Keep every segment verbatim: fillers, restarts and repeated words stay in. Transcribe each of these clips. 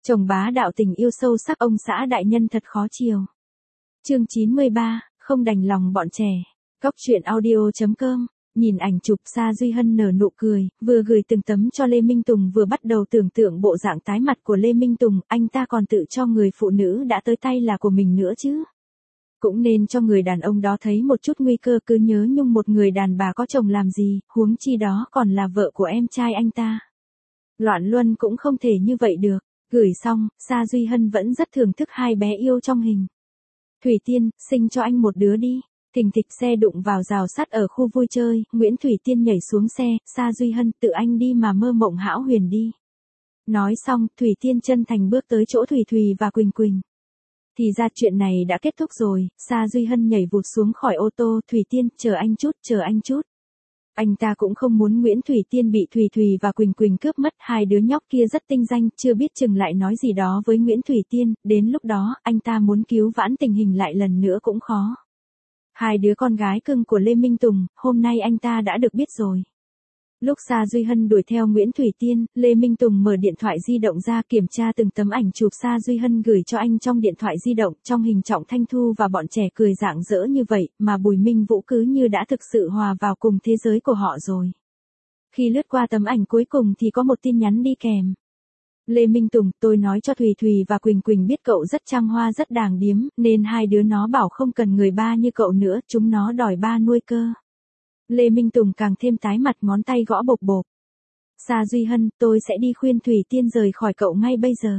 Chồng bá đạo tình yêu sâu sắc ông xã đại nhân thật khó chiều. Chương chín mươi ba, không đành lòng bọn trẻ. Cóc truyện audio chấm com. Nhìn ảnh chụp Sa Duy Hân nở nụ cười, vừa gửi từng tấm cho Lê Minh Tùng vừa bắt đầu tưởng tượng bộ dạng tái mặt của Lê Minh Tùng, anh ta còn tự cho người phụ nữ đã tới tay là của mình nữa chứ. Cũng nên cho người đàn ông đó thấy một chút nguy cơ, cứ nhớ nhung một người đàn bà có chồng làm gì, huống chi đó còn là vợ của em trai anh ta. Loạn luân cũng không thể như vậy được. Gửi xong, Sa Duy Hân vẫn rất thưởng thức hai bé yêu trong hình. Thủy Tiên, sinh cho anh một đứa đi. Thình thịch xe đụng vào rào sắt ở khu vui chơi, Nguyễn Thủy Tiên nhảy xuống xe, Sa Duy Hân tự anh đi mà mơ mộng hão huyền đi. Nói xong, Thủy Tiên chân thành bước tới chỗ Thủy Thùy và Quỳnh Quỳnh. Thì ra chuyện này đã kết thúc rồi, Sa Duy Hân nhảy vụt xuống khỏi ô tô, Thủy Tiên, chờ anh chút, chờ anh chút. Anh ta cũng không muốn Nguyễn Thủy Tiên bị Thủy Thùy và Quỳnh Quỳnh cướp mất, hai đứa nhóc kia rất tinh danh, chưa biết chừng lại nói gì đó với Nguyễn Thủy Tiên, đến lúc đó, anh ta muốn cứu vãn tình hình lại lần nữa cũng khó. Hai đứa con gái cưng của Lê Minh Tùng, hôm nay anh ta đã được biết rồi. Lúc Sa Duy Hân đuổi theo Nguyễn Thủy Tiên, Lê Minh Tùng mở điện thoại di động ra kiểm tra từng tấm ảnh chụp Sa Duy Hân gửi cho anh trong điện thoại di động, trong hình Trọng Thanh Thu và bọn trẻ cười rạng rỡ như vậy, mà Bùi Minh Vũ cứ như đã thực sự hòa vào cùng thế giới của họ rồi. Khi lướt qua tấm ảnh cuối cùng thì có một tin nhắn đi kèm. Lê Minh Tùng, tôi nói cho Thùy Thùy và Quỳnh Quỳnh biết cậu rất trăng hoa rất đàng điếm, nên hai đứa nó bảo không cần người ba như cậu nữa, chúng nó đòi ba nuôi cơ. Lê Minh Tùng càng thêm tái mặt, ngón tay gõ bộp bộp. Sa Duy Hân, tôi sẽ đi khuyên Thủy Tiên rời khỏi cậu ngay bây giờ.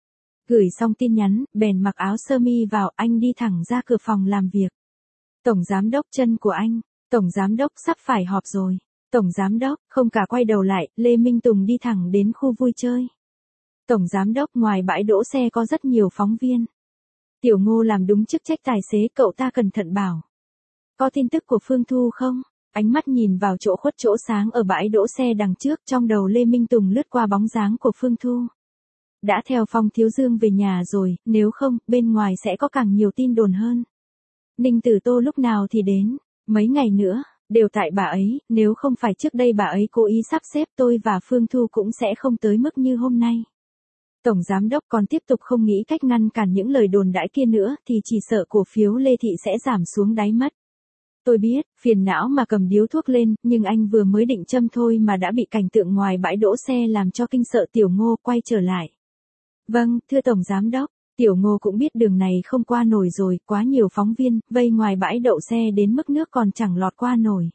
Gửi xong tin nhắn, bèn mặc áo sơ mi vào, anh đi thẳng ra cửa phòng làm việc. Tổng giám đốc chân của anh, tổng giám đốc sắp phải họp rồi. Tổng giám đốc, không cả quay đầu lại, Lê Minh Tùng đi thẳng đến khu vui chơi. Tổng giám đốc, ngoài bãi đỗ xe có rất nhiều phóng viên. Tiểu Ngô làm đúng chức trách tài xế, cậu ta cẩn thận bảo. Có tin tức của Phương Thu không? Ánh mắt nhìn vào chỗ khuất chỗ sáng ở bãi đỗ xe đằng trước, trong đầu Lê Minh Tùng lướt qua bóng dáng của Phương Thu. Đã theo Phong Thiếu Dương về nhà rồi, nếu không, bên ngoài sẽ có càng nhiều tin đồn hơn. Ninh Tử Tô lúc nào thì đến, mấy ngày nữa, đều tại bà ấy, nếu không phải trước đây bà ấy cố ý sắp xếp, tôi và Phương Thu cũng sẽ không tới mức như hôm nay. Tổng giám đốc còn tiếp tục không nghĩ cách ngăn cản những lời đồn đãi kia nữa thì chỉ sợ cổ phiếu Lê Thị sẽ giảm xuống đáy mất. Tôi biết, phiền não mà cầm điếu thuốc lên, nhưng anh vừa mới định châm thôi mà đã bị cảnh tượng ngoài bãi đỗ xe làm cho kinh sợ. Tiểu Ngô quay trở lại. Vâng, thưa Tổng Giám đốc, Tiểu Ngô cũng biết đường này không qua nổi rồi, quá nhiều phóng viên, vây ngoài bãi đậu xe đến mức nước còn chẳng lọt qua nổi.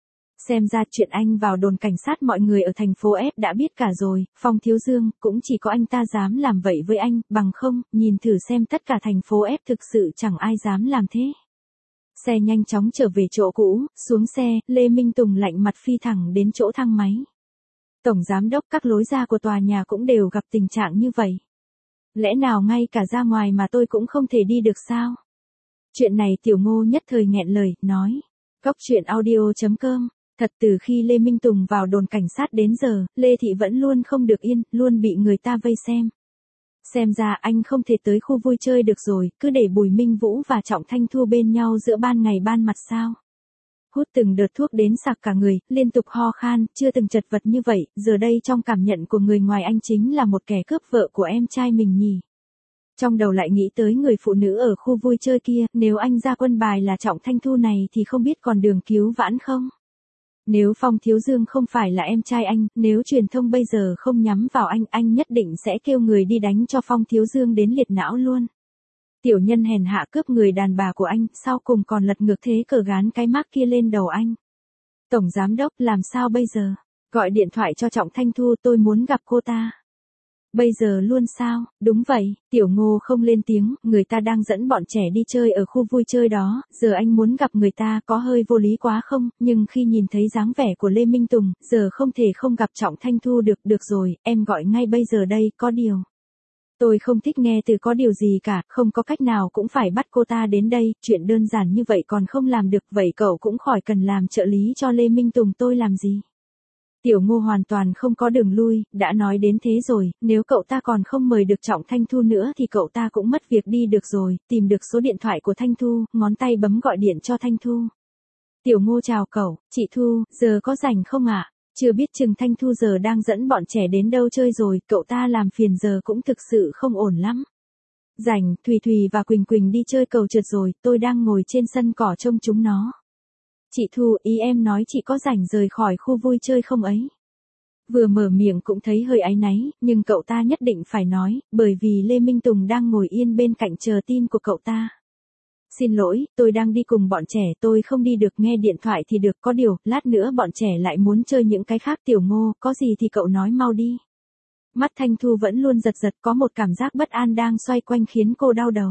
Xem ra chuyện anh vào đồn cảnh sát mọi người ở thành phố F đã biết cả rồi, Phong Thiếu Dương, cũng chỉ có anh ta dám làm vậy với anh, bằng không, nhìn thử xem tất cả thành phố F thực sự chẳng ai dám làm thế. Xe nhanh chóng trở về chỗ cũ, xuống xe, Lê Minh Tùng lạnh mặt phi thẳng đến chỗ thang máy. Tổng giám đốc, các lối ra của tòa nhà cũng đều gặp tình trạng như vậy. Lẽ nào ngay cả ra ngoài mà tôi cũng không thể đi được sao? Chuyện này Tiểu Ngô nhất thời nghẹn lời, nói. Cóc truyện audio chấm com. Thật từ khi Lê Minh Tùng vào đồn cảnh sát đến giờ, Lê Thị vẫn luôn không được yên, luôn bị người ta vây xem. Xem ra anh không thể tới khu vui chơi được rồi, cứ để Bùi Minh Vũ và Trọng Thanh Thu bên nhau giữa ban ngày ban mặt sao. Hút từng đợt thuốc đến sặc cả người, liên tục ho khan, chưa từng chật vật như vậy, giờ đây trong cảm nhận của người ngoài anh chính là một kẻ cướp vợ của em trai mình nhỉ. Trong đầu lại nghĩ tới người phụ nữ ở khu vui chơi kia, nếu anh ra quân bài là Trọng Thanh Thu này thì không biết còn đường cứu vãn không? Nếu Phong Thiếu Dương không phải là em trai anh, nếu truyền thông bây giờ không nhắm vào anh, anh nhất định sẽ kêu người đi đánh cho Phong Thiếu Dương đến liệt não luôn. Tiểu nhân hèn hạ cướp người đàn bà của anh, sau cùng còn lật ngược thế cờ gán cái mác kia lên đầu anh. Tổng giám đốc, làm sao bây giờ? Gọi điện thoại cho Trọng Thanh Thu, tôi muốn gặp cô ta. Bây giờ luôn sao? Đúng vậy, Tiểu Ngô không lên tiếng, người ta đang dẫn bọn trẻ đi chơi ở khu vui chơi đó, giờ anh muốn gặp người ta có hơi vô lý quá không, nhưng khi nhìn thấy dáng vẻ của Lê Minh Tùng, giờ không thể không gặp Trọng Thanh Thu được, được rồi, em gọi ngay bây giờ đây, có điều. Tôi không thích nghe từ có điều gì cả, không có cách nào cũng phải bắt cô ta đến đây, chuyện đơn giản như vậy còn không làm được, vậy cậu cũng khỏi cần làm trợ lý cho Lê Minh Tùng tôi làm gì. Tiểu Ngô hoàn toàn không có đường lui, đã nói đến thế rồi, nếu cậu ta còn không mời được Trọng Thanh Thu nữa thì cậu ta cũng mất việc đi được rồi, tìm được số điện thoại của Thanh Thu, ngón tay bấm gọi điện cho Thanh Thu. Tiểu Ngô chào cậu, chị Thu, giờ có rảnh không ạ? Chưa biết chừng Thanh Thu giờ đang dẫn bọn trẻ đến đâu chơi rồi, cậu ta làm phiền giờ cũng thực sự không ổn lắm. Rảnh, Thùy Thùy và Quỳnh Quỳnh đi chơi cầu trượt rồi, tôi đang ngồi trên sân cỏ trông chúng nó. Chị Thu, ý em nói chị có rảnh rời khỏi khu vui chơi không ấy? Vừa mở miệng cũng thấy hơi áy náy, nhưng cậu ta nhất định phải nói, bởi vì Lê Minh Tùng đang ngồi yên bên cạnh chờ tin của cậu ta. Xin lỗi, tôi đang đi cùng bọn trẻ, tôi không đi được, nghe điện thoại thì được, có điều, lát nữa bọn trẻ lại muốn chơi những cái khác. Tiểu Ngô, có gì thì cậu nói mau đi. Mắt Thanh Thu vẫn luôn giật giật, có một cảm giác bất an đang xoay quanh khiến cô đau đầu.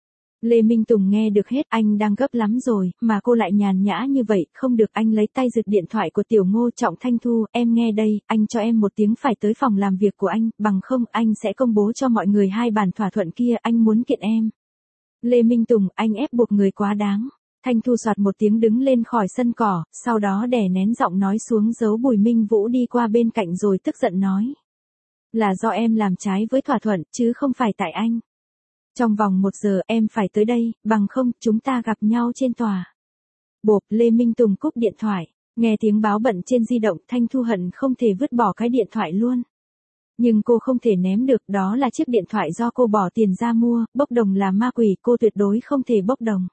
Lê Minh Tùng nghe được hết, anh đang gấp lắm rồi, mà cô lại nhàn nhã như vậy, không được. Anh lấy tay giật điện thoại của Tiểu Ngô. Trọng Thanh Thu, em nghe đây, anh cho em một tiếng phải tới phòng làm việc của anh, bằng không anh sẽ công bố cho mọi người hai bản thỏa thuận kia, anh muốn kiện em. Lê Minh Tùng, anh ép buộc người quá đáng. Thanh Thu soạt một tiếng đứng lên khỏi sân cỏ, sau đó đè nén giọng nói xuống. Giấu Bùi Minh Vũ đi qua bên cạnh rồi tức giận nói. Là do em làm trái với thỏa thuận, chứ không phải tại anh. Trong vòng một giờ em phải tới đây, bằng không chúng ta gặp nhau trên tòa. Bộp, Lê Minh Tùng cúp điện thoại. Nghe tiếng báo bận trên di động, Thanh Thu hận không thể vứt bỏ cái điện thoại luôn. Nhưng cô không thể ném được, đó là chiếc điện thoại do cô bỏ tiền ra mua, bốc đồng là ma quỷ, cô tuyệt đối không thể bốc đồng.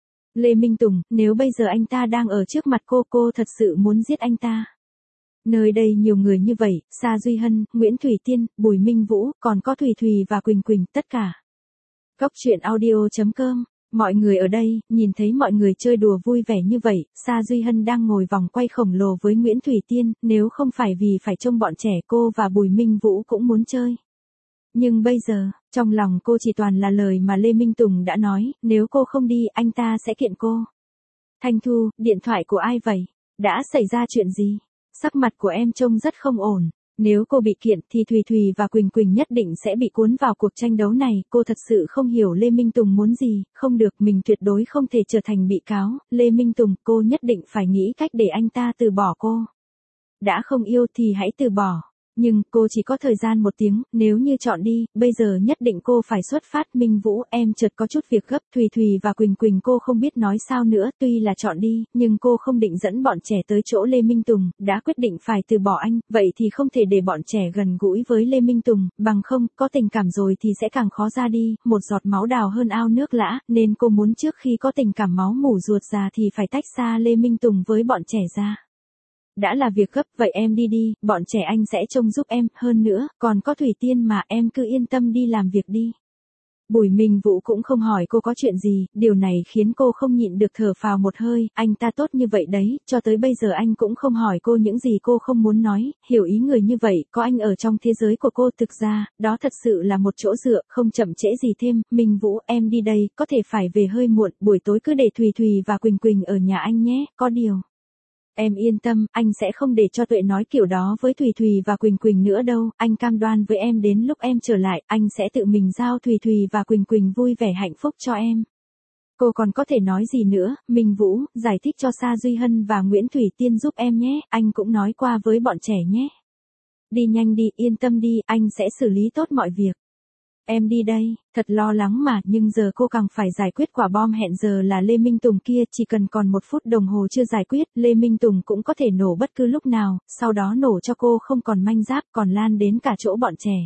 Lê Minh Tùng, nếu bây giờ anh ta đang ở trước mặt cô, cô thật sự muốn giết anh ta. Nơi đây nhiều người như vậy, Sa Duy Hân, Nguyễn Thủy Tiên, Bùi Minh Vũ, còn có Thùy Thùy và Quỳnh Quỳnh, tất cả. Góc truyện audio chấm com. Mọi người ở đây, nhìn thấy mọi người chơi đùa vui vẻ như vậy, Sa Duy Hân đang ngồi vòng quay khổng lồ với Nguyễn Thủy Tiên, nếu không phải vì phải trông bọn trẻ, cô và Bùi Minh Vũ cũng muốn chơi. Nhưng bây giờ, trong lòng cô chỉ toàn là lời mà Lê Minh Tùng đã nói, nếu cô không đi, anh ta sẽ kiện cô. Thanh Thu, điện thoại của ai vậy? Đã xảy ra chuyện gì? Sắc mặt của em trông rất không ổn. Nếu cô bị kiện thì Thùy Thùy và Quỳnh Quỳnh nhất định sẽ bị cuốn vào cuộc tranh đấu này. Cô thật sự không hiểu Lê Minh Tùng muốn gì, không được, mình tuyệt đối không thể trở thành bị cáo. Lê Minh Tùng, cô nhất định phải nghĩ cách để anh ta từ bỏ cô. Đã không yêu thì hãy từ bỏ. Nhưng, cô chỉ có thời gian một tiếng, nếu như chọn đi, bây giờ nhất định cô phải xuất phát. Minh Vũ, em chợt có chút việc gấp. Thùy Thùy và Quỳnh Quỳnh cô không biết nói sao nữa, tuy là chọn đi, nhưng cô không định dẫn bọn trẻ tới chỗ Lê Minh Tùng, đã quyết định phải từ bỏ anh, vậy thì không thể để bọn trẻ gần gũi với Lê Minh Tùng, bằng không, có tình cảm rồi thì sẽ càng khó ra đi, một giọt máu đào hơn ao nước lã, nên cô muốn trước khi có tình cảm máu mủ ruột già thì phải tách xa Lê Minh Tùng với bọn trẻ ra. Đã là việc gấp, vậy em đi đi, bọn trẻ anh sẽ trông giúp em, hơn nữa, còn có Thủy Tiên mà, em cứ yên tâm đi làm việc đi. Bùi Minh Vũ cũng không hỏi cô có chuyện gì, điều này khiến cô không nhịn được thở phào một hơi, anh ta tốt như vậy đấy, cho tới bây giờ anh cũng không hỏi cô những gì cô không muốn nói, hiểu ý người như vậy, có anh ở trong thế giới của cô, thực ra, đó thật sự là một chỗ dựa, không chậm trễ gì thêm. Minh Vũ, em đi đây, có thể phải về hơi muộn, buổi tối cứ để Thùy Thùy và Quỳnh Quỳnh ở nhà anh nhé, có điều. Em yên tâm, anh sẽ không để cho Tuệ nói kiểu đó với Thùy Thùy và Quỳnh Quỳnh nữa đâu, anh cam đoan với em đến lúc em trở lại, anh sẽ tự mình giao Thùy Thùy và Quỳnh Quỳnh vui vẻ hạnh phúc cho em. Cô còn có thể nói gì nữa, Minh Vũ, giải thích cho Sa Duy Hân và Nguyễn Thủy Tiên giúp em nhé, anh cũng nói qua với bọn trẻ nhé. Đi nhanh đi, yên tâm đi, anh sẽ xử lý tốt mọi việc. Em đi đây, thật lo lắng mà, nhưng giờ cô càng phải giải quyết quả bom hẹn giờ là Lê Minh Tùng kia, chỉ cần còn một phút đồng hồ chưa giải quyết, Lê Minh Tùng cũng có thể nổ bất cứ lúc nào, sau đó nổ cho cô không còn manh giáp, còn lan đến cả chỗ bọn trẻ.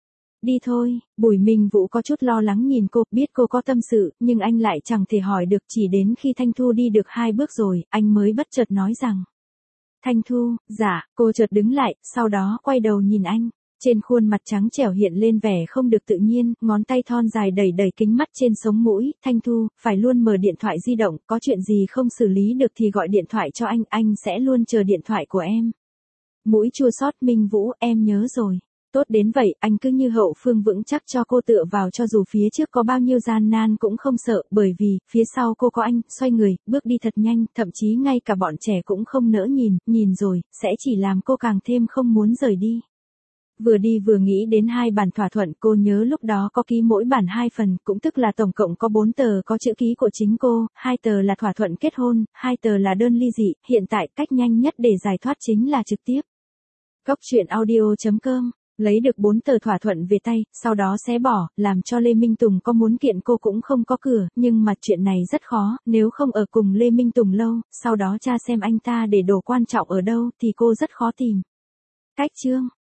Đi thôi, Bùi Minh Vũ có chút lo lắng nhìn cô, biết cô có tâm sự, nhưng anh lại chẳng thể hỏi được, chỉ đến khi Thanh Thu đi được hai bước rồi, anh mới bất chợt nói rằng. Thanh Thu, dạ, cô chợt đứng lại, sau đó quay đầu nhìn anh. Trên khuôn mặt trắng trẻo hiện lên vẻ không được tự nhiên, ngón tay thon dài đẩy đẩy kính mắt trên sống mũi. Thanh Thu, phải luôn mở điện thoại di động, có chuyện gì không xử lý được thì gọi điện thoại cho anh, anh sẽ luôn chờ điện thoại của em. Mũi chua xót. Minh Vũ, em nhớ rồi. Tốt đến vậy, anh cứ như hậu phương vững chắc cho cô tựa vào, cho dù phía trước có bao nhiêu gian nan cũng không sợ, bởi vì, phía sau cô có anh. Xoay người, bước đi thật nhanh, thậm chí ngay cả bọn trẻ cũng không nỡ nhìn, nhìn rồi, sẽ chỉ làm cô càng thêm không muốn rời đi. Vừa đi vừa nghĩ đến hai bản thỏa thuận, cô nhớ lúc đó có ký mỗi bản hai phần, cũng tức là tổng cộng có bốn tờ có chữ ký của chính cô, hai tờ là thỏa thuận kết hôn, hai tờ là đơn ly dị, hiện tại cách nhanh nhất để giải thoát chính là trực tiếp. Góc truyện audio chấm com Lấy được bốn tờ thỏa thuận về tay, sau đó xé bỏ, làm cho Lê Minh Tùng có muốn kiện cô cũng không có cửa, nhưng mà chuyện này rất khó, nếu không ở cùng Lê Minh Tùng lâu, sau đó tra xem anh ta để đồ quan trọng ở đâu thì cô rất khó tìm. Cách chương